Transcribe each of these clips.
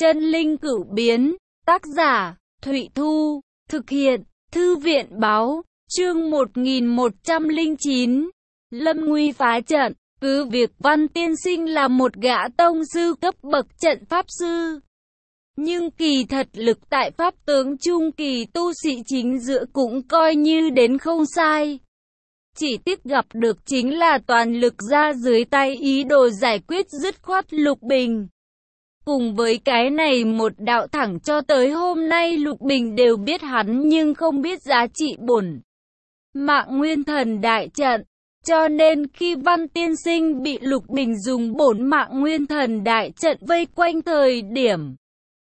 Chân linh cửu biến, tác giả, Thụy Thu, thực hiện, Thư viện báo, chương 1109, Lâm Nguy phá trận. Cứ việc Văn Tiên Sinh là một gã tông sư cấp bậc trận pháp sư, nhưng kỳ thật lực tại pháp tướng trung kỳ tu sĩ chính giữa cũng coi như đến không sai. Chỉ tiếc gặp được chính là toàn lực ra dưới tay ý đồ giải quyết dứt khoát Lục Bình. Cùng với cái này một đạo thẳng cho tới hôm nay Lục Bình đều biết hắn nhưng không biết giá trị bổn mạng nguyên thần đại trận. Cho nên khi Văn Tiên Sinh bị Lục Bình dùng bổn mạng nguyên thần đại trận vây quanh thời điểm,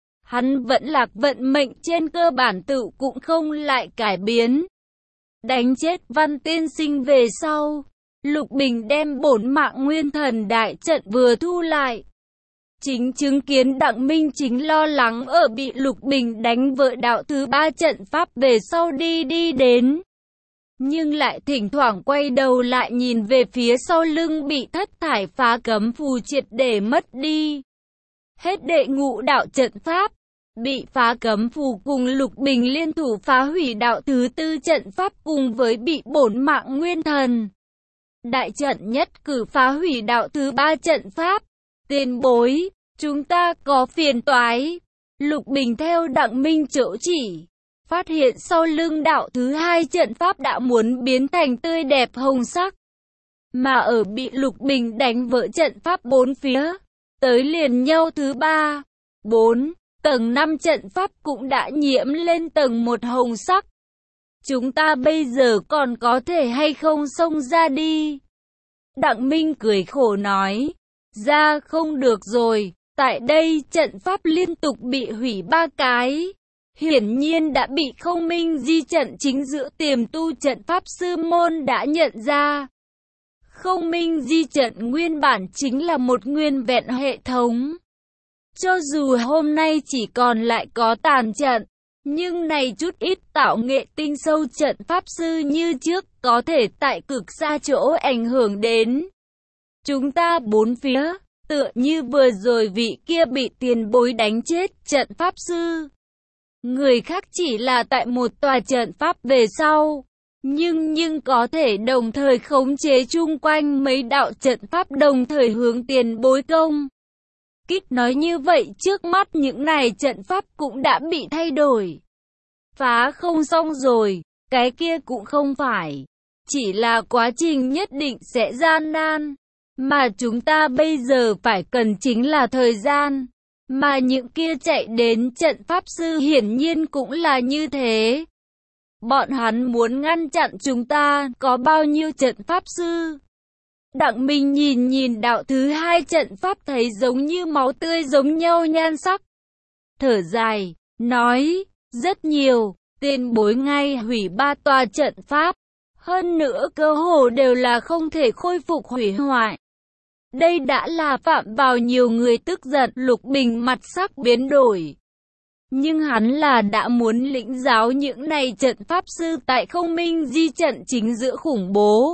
hắn vẫn lạc vận mệnh trên cơ bản tự cũng không lại cải biến. Đánh chết Văn Tiên Sinh về sau, Lục Bình đem bổn mạng nguyên thần đại trận vừa thu lại. Chính chứng kiến Đặng Minh Chính lo lắng ở bị Lục Bình đánh vỡ đạo thứ 3 trận pháp về sau đi đến. Nhưng lại thỉnh thoảng quay đầu lại nhìn về phía sau lưng bị thất thải phá cấm phù triệt để mất đi. Hết đệ ngũ đạo trận pháp, bị phá cấm phù cùng Lục Bình liên thủ phá hủy đạo thứ 4 trận pháp cùng với bị bổn mạng nguyên thần đại trận nhất cử phá hủy đạo thứ 3 trận pháp. Tiền bối, chúng ta có phiền toái. Lục Bình theo Đặng Minh chỗ chỉ, phát hiện sau lưng đạo thứ 2 trận pháp đã muốn biến thành tươi đẹp hồng sắc. Mà ở bị Lục Bình đánh vỡ trận pháp 4 phía, tới liền nhau thứ 3, 4, tầng 5 trận pháp cũng đã nhiễm lên tầng 1 hồng sắc. Chúng ta bây giờ còn có thể hay không xông ra đi? Đặng Minh cười khổ nói, ra không được rồi, tại đây trận pháp liên tục bị hủy 3 cái. Hiển nhiên đã bị Không Minh di trận chính giữa tiềm tu trận pháp sư môn đã nhận ra. Không Minh di trận nguyên bản chính là một nguyên vẹn hệ thống. Cho dù hôm nay chỉ còn lại có tàn trận, nhưng này chút ít tạo nghệ tinh sâu trận pháp sư như trước có thể tại cực xa chỗ ảnh hưởng đến chúng ta bốn phía, tựa như vừa rồi vị kia bị tiền bối đánh chết trận pháp sư. Người khác chỉ là tại một tòa trận pháp về sau, nhưng có thể đồng thời khống chế chung quanh mấy đạo trận pháp đồng thời hướng tiền bối công kích. Nói như vậy trước mắt những này trận pháp cũng đã bị thay đổi. Phá không xong rồi, cái kia cũng không phải. Chỉ là quá trình nhất định sẽ gian nan. Mà chúng ta bây giờ phải cần chính là thời gian. Mà những kia chạy đến trận pháp sư hiển nhiên cũng là như thế. Bọn hắn muốn ngăn chặn chúng ta, có bao nhiêu trận pháp sư? Đặng Minh nhìn đạo thứ 2 trận pháp thấy giống như máu tươi giống nhau nhan sắc. Thở dài, nói, rất nhiều, tiền bối ngay hủy 3 tòa trận pháp. Hơn nữa cơ hồ đều là không thể khôi phục hủy hoại. Đây đã là phạm vào nhiều người tức giận. Lục Bình mặt sắc biến đổi. Nhưng hắn là đã muốn lĩnh giáo những này trận pháp sư tại Không Minh di trận chính giữa khủng bố.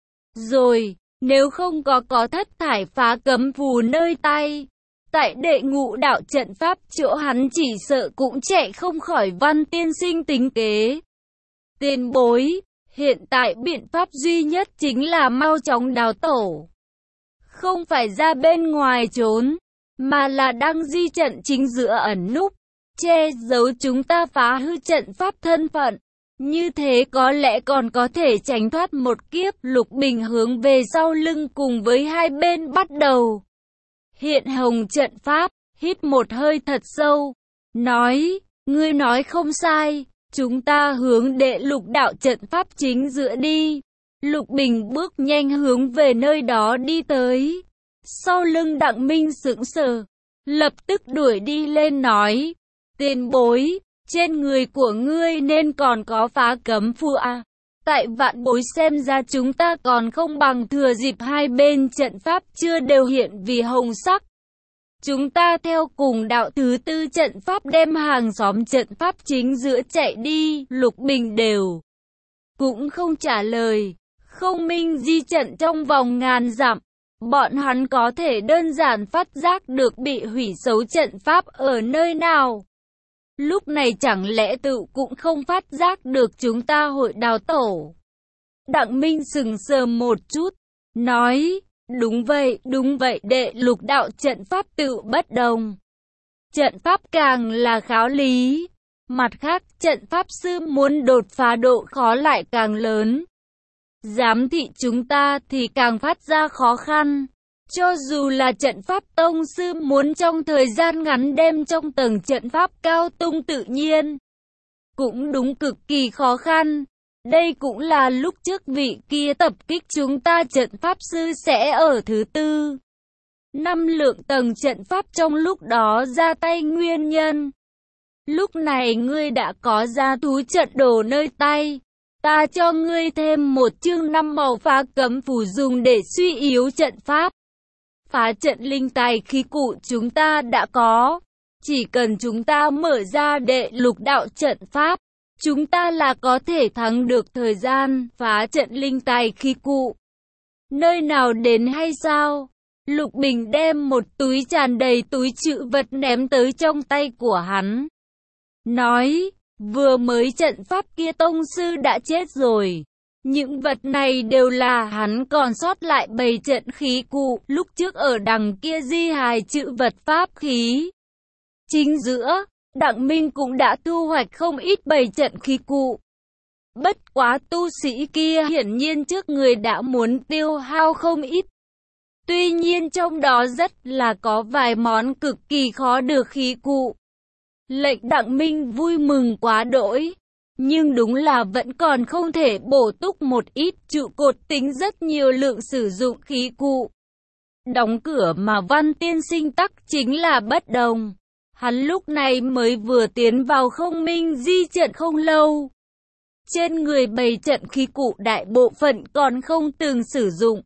Rồi, nếu không có thất thải phá cấm phù nơi tay, tại đệ ngũ đạo trận pháp chỗ hắn chỉ sợ cũng chạy không khỏi Văn Tiên Sinh tính kế. Tiền bối, hiện tại biện pháp duy nhất chính là mau chóng đào tổ. Không phải ra bên ngoài trốn, mà là đang di trận chính giữa ẩn núp, che giấu chúng ta phá hư trận pháp thân phận. Như thế có lẽ còn có thể tránh thoát một kiếp. Lục Bình hướng về sau lưng cùng với hai bên bắt đầu hiện hồng trận pháp, hít một hơi thật sâu, nói, ngươi nói không sai, chúng ta hướng đệ lục đạo trận pháp chính giữa đi. Lục Bình bước nhanh hướng về nơi đó đi tới. Sau lưng Đặng Minh sững sờ, lập tức đuổi đi lên nói, tiền bối, trên người của ngươi nên còn có phá cấm phù à? Tại vạn bối xem ra chúng ta còn không bằng thừa dịp hai bên trận pháp chưa đều hiện vì hồng sắc. Chúng ta theo cùng đạo thứ 4 trận pháp đem hàng xóm trận pháp chính giữa chạy đi. Lục Bình đều cũng không trả lời. Không Minh di trận trong vòng ngàn dặm, Bọn hắn có thể đơn giản phát giác được bị hủy xấu trận pháp ở nơi nào. Lúc này chẳng lẽ tự cũng không phát giác được chúng ta hội đào tổ. Đặng Minh sững sờ một chút, nói, đúng vậy, đệ lục đạo trận pháp tự bất đồng. Trận pháp càng là khảo lý. Mặt khác, trận pháp sư muốn đột phá độ khó lại càng lớn. Giám thị chúng ta thì càng phát ra khó khăn. Cho dù là trận pháp tông sư muốn trong thời gian ngắn đem trong tầng trận pháp cao tung tự nhiên, cũng đúng cực kỳ khó khăn. Đây cũng là lúc trước vị kia tập kích chúng ta trận pháp sư sẽ ở thứ tư. 5 lượng tầng trận pháp trong lúc đó ra tay nguyên nhân. Lúc này ngươi đã có ra thú trận đồ nơi tay. Ta cho ngươi thêm một chương 5 màu phá cấm phù dùng để suy yếu trận pháp. Phá trận linh tài khí cụ chúng ta đã có. Chỉ cần chúng ta mở ra đệ lục đạo trận pháp, chúng ta là có thể thắng được thời gian phá trận linh tài khí cụ. Nơi nào đến hay sao? Lục Bình đem một túi tràn đầy túi trữ vật ném tới trong tay của hắn. Nói, vừa mới trận pháp kia tông sư đã chết rồi. Những vật này đều là hắn còn sót lại bày trận khí cụ lúc trước ở đằng kia di hài chữ vật pháp khí. Chính giữa, Đặng Minh cũng đã thu hoạch không ít bày trận khí cụ. Bất quá tu sĩ kia hiển nhiên trước người đã muốn tiêu hao không ít. Tuy nhiên trong đó rất là có vài món cực kỳ khó được khí cụ. Lệnh Đặng Minh vui mừng quá đỗi. Nhưng đúng là vẫn còn không thể bổ túc một ít trụ cột tính rất nhiều lượng sử dụng khí cụ. Đóng cửa mà Văn tiên sinh tắc chính là bất đồng. Hắn lúc này mới vừa tiến vào không minh di trận không lâu. Trên người bày trận khí cụ đại bộ phận còn không từng sử dụng.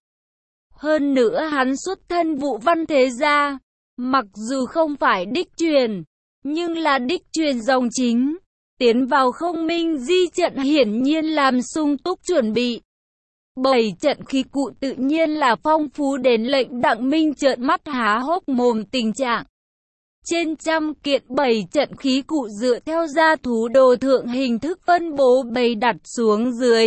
Hơn nữa hắn xuất thân Vũ Văn thế gia. Mặc dù không phải đích truyền, nhưng là đích truyền dòng chính. Tiến vào không minh di trận hiển nhiên làm sung túc chuẩn bị. Bày trận khí cụ tự nhiên là phong phú đến lệnh Đặng Minh trợn mắt há hốc mồm tình trạng. Trên trăm kiện bày trận khí cụ dựa theo gia thú đồ thượng hình thức phân bố bày đặt xuống dưới.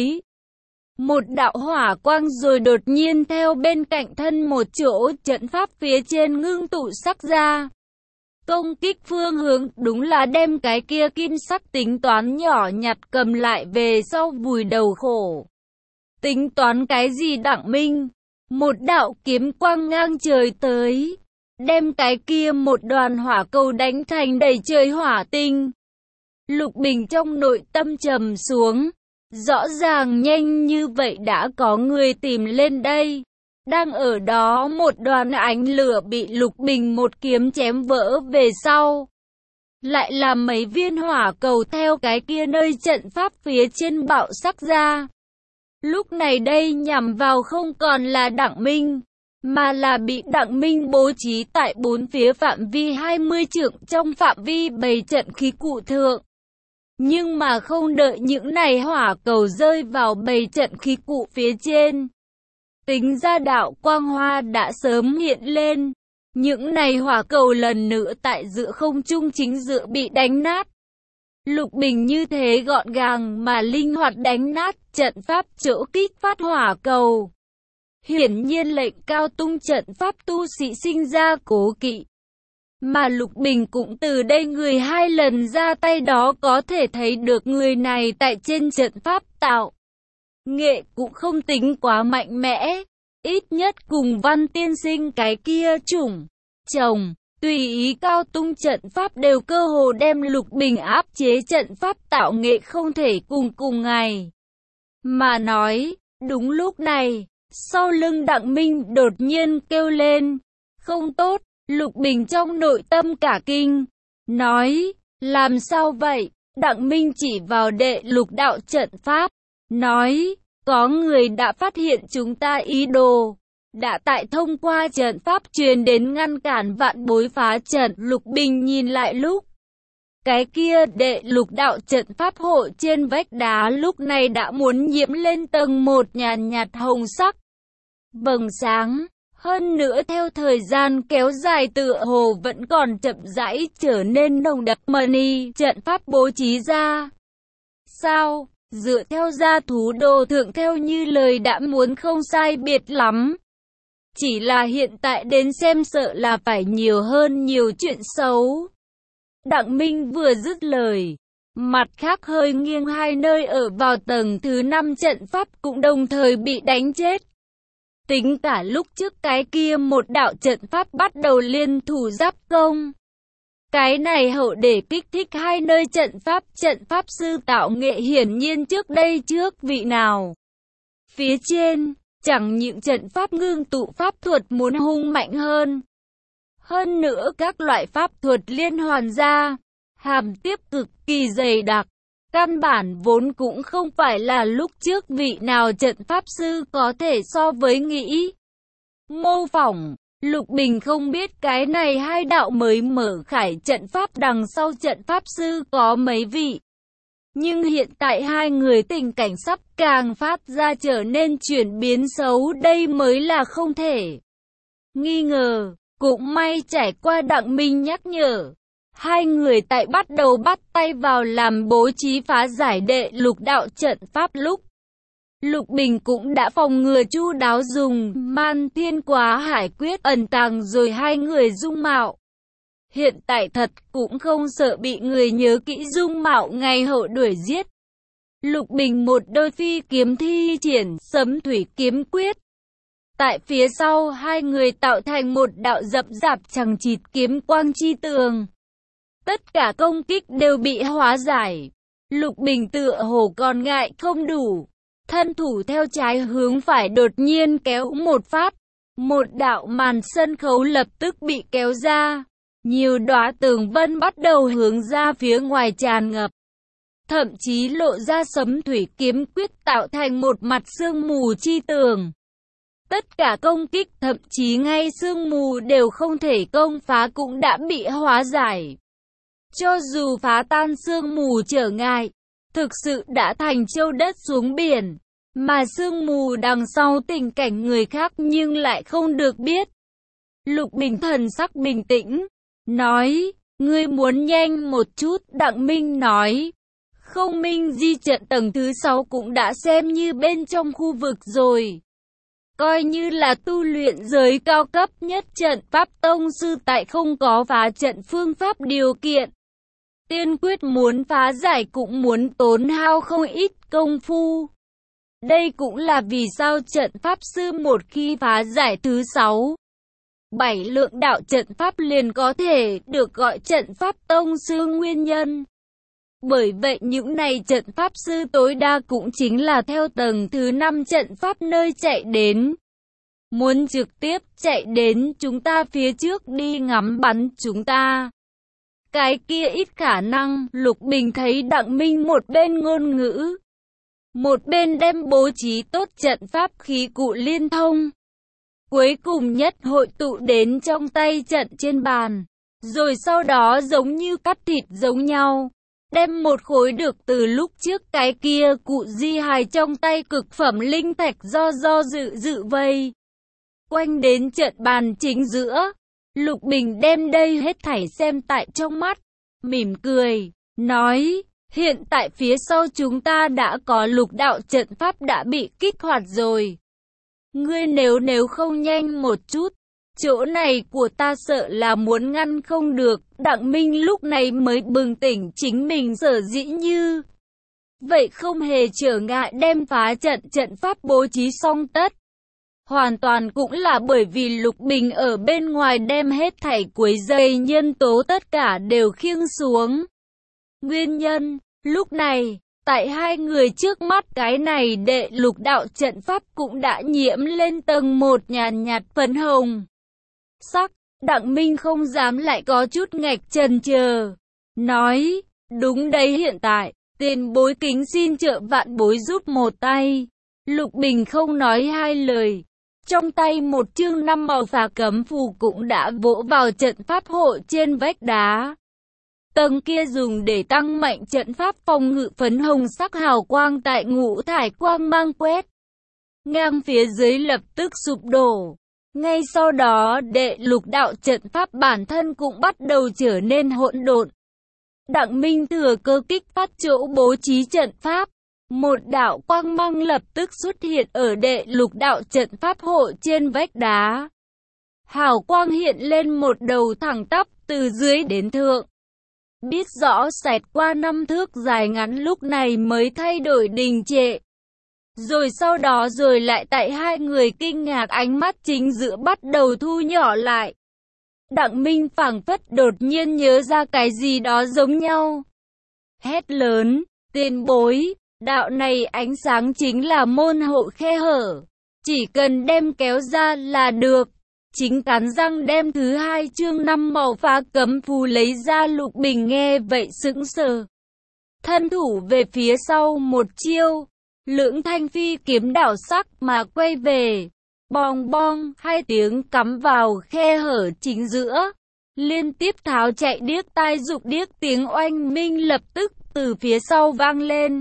Một đạo hỏa quang rồi đột nhiên theo bên cạnh thân một chỗ trận pháp phía trên ngưng tụ sắc ra. Công kích phương hướng đúng là đem cái kia kim sắc tính toán nhỏ nhặt cầm lại về sau vùi đầu khổ. Tính toán cái gì Đặng Minh? Một đạo kiếm quang ngang trời tới. Đem cái kia một đoàn hỏa cầu đánh thành đầy trời hỏa tinh. Lục Bình trong nội tâm trầm xuống. Rõ ràng nhanh như vậy đã có người tìm lên đây. Đang ở đó một đoàn ánh lửa bị Lục Bình một kiếm chém vỡ về sau. Lại là mấy viên hỏa cầu theo cái kia nơi trận pháp phía trên bạo sắc ra. Lúc này đây nhằm vào không còn là Đặng Minh, mà là bị Đặng Minh bố trí tại bốn phía phạm vi 20 trượng trong phạm vi bày trận khí cụ thượng. Nhưng mà không đợi những này hỏa cầu rơi vào bày trận khí cụ phía trên. Tính ra đạo quang hoa đã sớm hiện lên. Những này hỏa cầu lần nữa tại giữa không trung chính giữa bị đánh nát. Lục Bình như thế gọn gàng mà linh hoạt đánh nát trận pháp chỗ kích phát hỏa cầu. Hiển nhiên lệnh cao tung trận pháp tu sĩ sinh ra cố kỵ. Mà Lục Bình cũng từ đây người hai lần ra tay đó có thể thấy được người này tại trên trận pháp tạo nghệ cũng không tính quá mạnh mẽ. Ít nhất cùng Văn tiên sinh cái kia chủng chồng tùy ý cao tung trận pháp đều cơ hồ đem Lục Bình áp chế trận pháp tạo nghệ không thể cùng ngày. Mà nói, đúng lúc này, sau lưng Đặng Minh đột nhiên kêu lên, không tốt. Lục Bình trong nội tâm cả kinh, nói, làm sao vậy? Đặng Minh chỉ vào đệ lục đạo trận pháp, nói, có người đã phát hiện chúng ta ý đồ, đã tại thông qua trận pháp truyền đến ngăn cản vạn bối phá trận. Lục Bình nhìn lại lúc, cái kia đệ lục đạo trận pháp hộ trên vách đá lúc này đã muốn nhiễm lên tầng một nhàn nhạt hồng sắc. Vầng sáng. Hơn nữa theo thời gian kéo dài tựa hồ vẫn còn chậm rãi trở nên nồng đậm money trận pháp bố trí ra. Sao, dựa theo gia thú đồ thượng theo như lời đã muốn không sai biệt lắm. Chỉ là hiện tại đến xem sợ là phải nhiều hơn nhiều chuyện xấu. Đặng Minh vừa dứt lời, mặt khác hơi nghiêng hai nơi ở vào tầng thứ 5 trận pháp cũng đồng thời bị đánh chết. Tính cả lúc trước cái kia một đạo trận pháp bắt đầu liên thủ giáp công. Cái này hậu để kích thích hai nơi trận pháp sư tạo nghệ hiển nhiên trước đây trước vị nào. Phía trên, chẳng những trận pháp ngưng tụ pháp thuật muốn hung mạnh hơn. Hơn nữa các loại pháp thuật liên hoàn ra, hàm tiếp cực kỳ dày đặc. Căn bản vốn cũng không phải là lúc trước vị nào trận pháp sư có thể so với nghĩ. Mô phỏng, Lục Bình không biết cái này hai đạo mới mở khải trận pháp đằng sau trận pháp sư có mấy vị. Nhưng hiện tại hai người tình cảnh sắp càng phát ra trở nên chuyển biến xấu, đây mới là không thể nghi ngờ. Cũng may trải qua Đặng Minh nhắc nhở, hai người tại bắt đầu bắt tay vào làm bố trí phá giải đệ lục đạo trận pháp lúc. Lục Bình cũng đã phòng ngừa chu đáo dùng Man Thiên Quá Hải Quyết ẩn tàng rồi hai người dung mạo. Hiện tại thật cũng không sợ bị người nhớ kỹ dung mạo ngày hậu đuổi giết. Lục Bình một đôi phi kiếm thi triển Sấm Thủy Kiếm Quyết. Tại phía sau hai người tạo thành một đạo rậm rạp chằng chịt kiếm quang chi tường. Tất cả công kích đều bị hóa giải. Lục Bình tựa hồ còn ngại không đủ. Thân thủ theo trái hướng phải đột nhiên kéo một phát. Một đạo màn sân khấu lập tức bị kéo ra. Nhiều đóa tường vân bắt đầu hướng ra phía ngoài tràn ngập. Thậm chí lộ ra Sấm Thủy Kiếm Quyết tạo thành một mặt sương mù chi tường. Tất cả công kích thậm chí ngay sương mù đều không thể công phá cũng đã bị hóa giải. Cho dù phá tan sương mù trở ngại, thực sự đã thành châu đất xuống biển. Mà sương mù đằng sau tình cảnh người khác nhưng lại không được biết. Lục Bình thần sắc bình tĩnh, nói, ngươi muốn nhanh một chút. Đặng Minh nói, không, Minh di trận tầng thứ 6 cũng đã xem như bên trong khu vực rồi. Coi như là tu luyện giới cao cấp nhất trận pháp tông sư tại không có phá trận phương pháp điều kiện. Tiên quyết muốn phá giải cũng muốn tốn hao không ít công phu. Đây cũng là vì sao trận pháp sư một khi phá giải thứ 6, 7 lượng đạo trận pháp liền có thể được gọi trận pháp tông sư nguyên nhân. Bởi vậy những này trận pháp sư tối đa cũng chính là theo tầng thứ 5 trận pháp nơi chạy đến. Muốn trực tiếp chạy đến chúng ta phía trước đi ngắm bắn chúng ta. Cái kia ít khả năng. Lục Bình thấy Đặng Minh một bên ngôn ngữ, một bên đem bố trí tốt trận pháp khí cụ liên thông. Cuối cùng nhất hội tụ đến trong tay trận trên bàn. Rồi sau đó giống như cắt thịt giống nhau. Đem một khối được từ lúc trước cái kia cụ di hài trong tay cực phẩm linh thạch do dự vây quanh đến trận bàn chính giữa. Lục Bình đem đây hết thảy xem tại trong mắt, mỉm cười, nói, hiện tại phía sau chúng ta đã có lục đạo trận pháp đã bị kích hoạt rồi. Ngươi nếu không nhanh một chút, chỗ này của ta sợ là muốn ngăn không được. Đặng Minh lúc này mới bừng tỉnh chính mình sở dĩ như vậy không hề trở ngại đem phá trận pháp bố trí xong tất. Hoàn toàn cũng là bởi vì Lục Bình ở bên ngoài đem hết thảy quấy rầy nhân tố tất cả đều khiêng xuống. Nguyên nhân, lúc này, tại hai người trước mắt cái này đệ lục đạo trận pháp cũng đã nhiễm lên tầng một nhàn nhạt phấn hồng sắc. Đặng Minh không dám lại có chút ngạch chần chờ, nói, đúng đấy, hiện tại, tiền bối kính xin trợ vạn bối giúp một tay. Lục Bình không nói hai lời. Trong tay một chương 5 màu phá cấm phù cũng đã vỗ vào trận pháp hộ trên vách đá. Tầng kia dùng để tăng mạnh trận pháp phòng ngự phấn hồng sắc hào quang tại ngũ thải quang mang quét ngang phía dưới lập tức sụp đổ. Ngay sau đó, đệ lục đạo trận pháp bản thân cũng bắt đầu trở nên hỗn độn. Đặng Minh thừa cơ kích phát chỗ bố trí trận pháp. Một đạo quang mang lập tức xuất hiện ở đệ lục đạo trận pháp hộ trên vách đá. Hào quang hiện lên một đầu thẳng tắp từ dưới đến thượng. Biết rõ xẹt qua 5 thước dài ngắn lúc này mới thay đổi đình trệ. Rồi sau đó rồi lại tại hai người kinh ngạc ánh mắt chính giữa bắt đầu thu nhỏ lại. Đặng Minh phảng phất đột nhiên nhớ ra cái gì đó giống nhau. Hét lớn, tiền bối, đạo này ánh sáng chính là môn hộ khe hở. Chỉ cần đem kéo ra là được. Chính cắn răng đem thứ 2 chương 5 màu phá cấm phù lấy ra. Lục Bình nghe vậy sững sờ. Thân thủ về phía sau một chiêu. Lưỡng thanh phi kiếm đảo sắc mà quay về. Bong bong, 2 tiếng cắm vào khe hở chính giữa. Liên tiếp tháo chạy điếc tai dục điếc, tiếng oanh minh lập tức từ phía sau vang lên.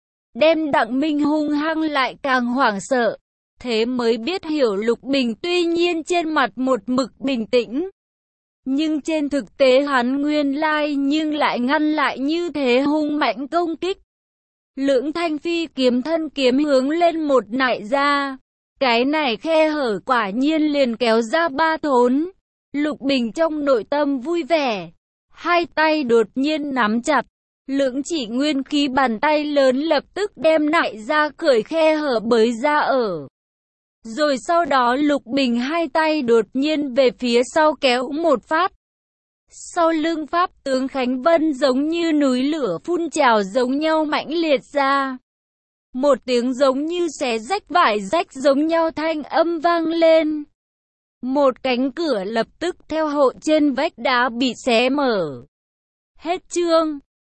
Đem Đặng Minh hung hăng lại càng hoảng sợ. Thế mới biết hiểu Lục Bình tuy nhiên trên mặt một mực bình tĩnh. Nhưng trên thực tế hắn nguyên lai nhưng lại ngăn lại như thế hung mạnh công kích. Lưỡng thanh phi kiếm thân kiếm hướng lên một nại ra. Cái này khe hở quả nhiên liền kéo ra 3 thốn. Lục Bình trong nội tâm vui vẻ. 2 tay đột nhiên nắm chặt. Lưỡng chỉ nguyên khí bàn tay lớn lập tức đem nại ra cởi khe hở bới ra ở. Rồi sau đó Lục Bình 2 tay đột nhiên về phía sau kéo một phát. Sau lưng pháp tướng Khánh Vân giống như núi lửa phun trào giống nhau mãnh liệt ra. Một tiếng giống như xé rách vải rách giống nhau thanh âm vang lên. Một cánh cửa lập tức theo hộ trên vách đá bị xé mở. Hết chương.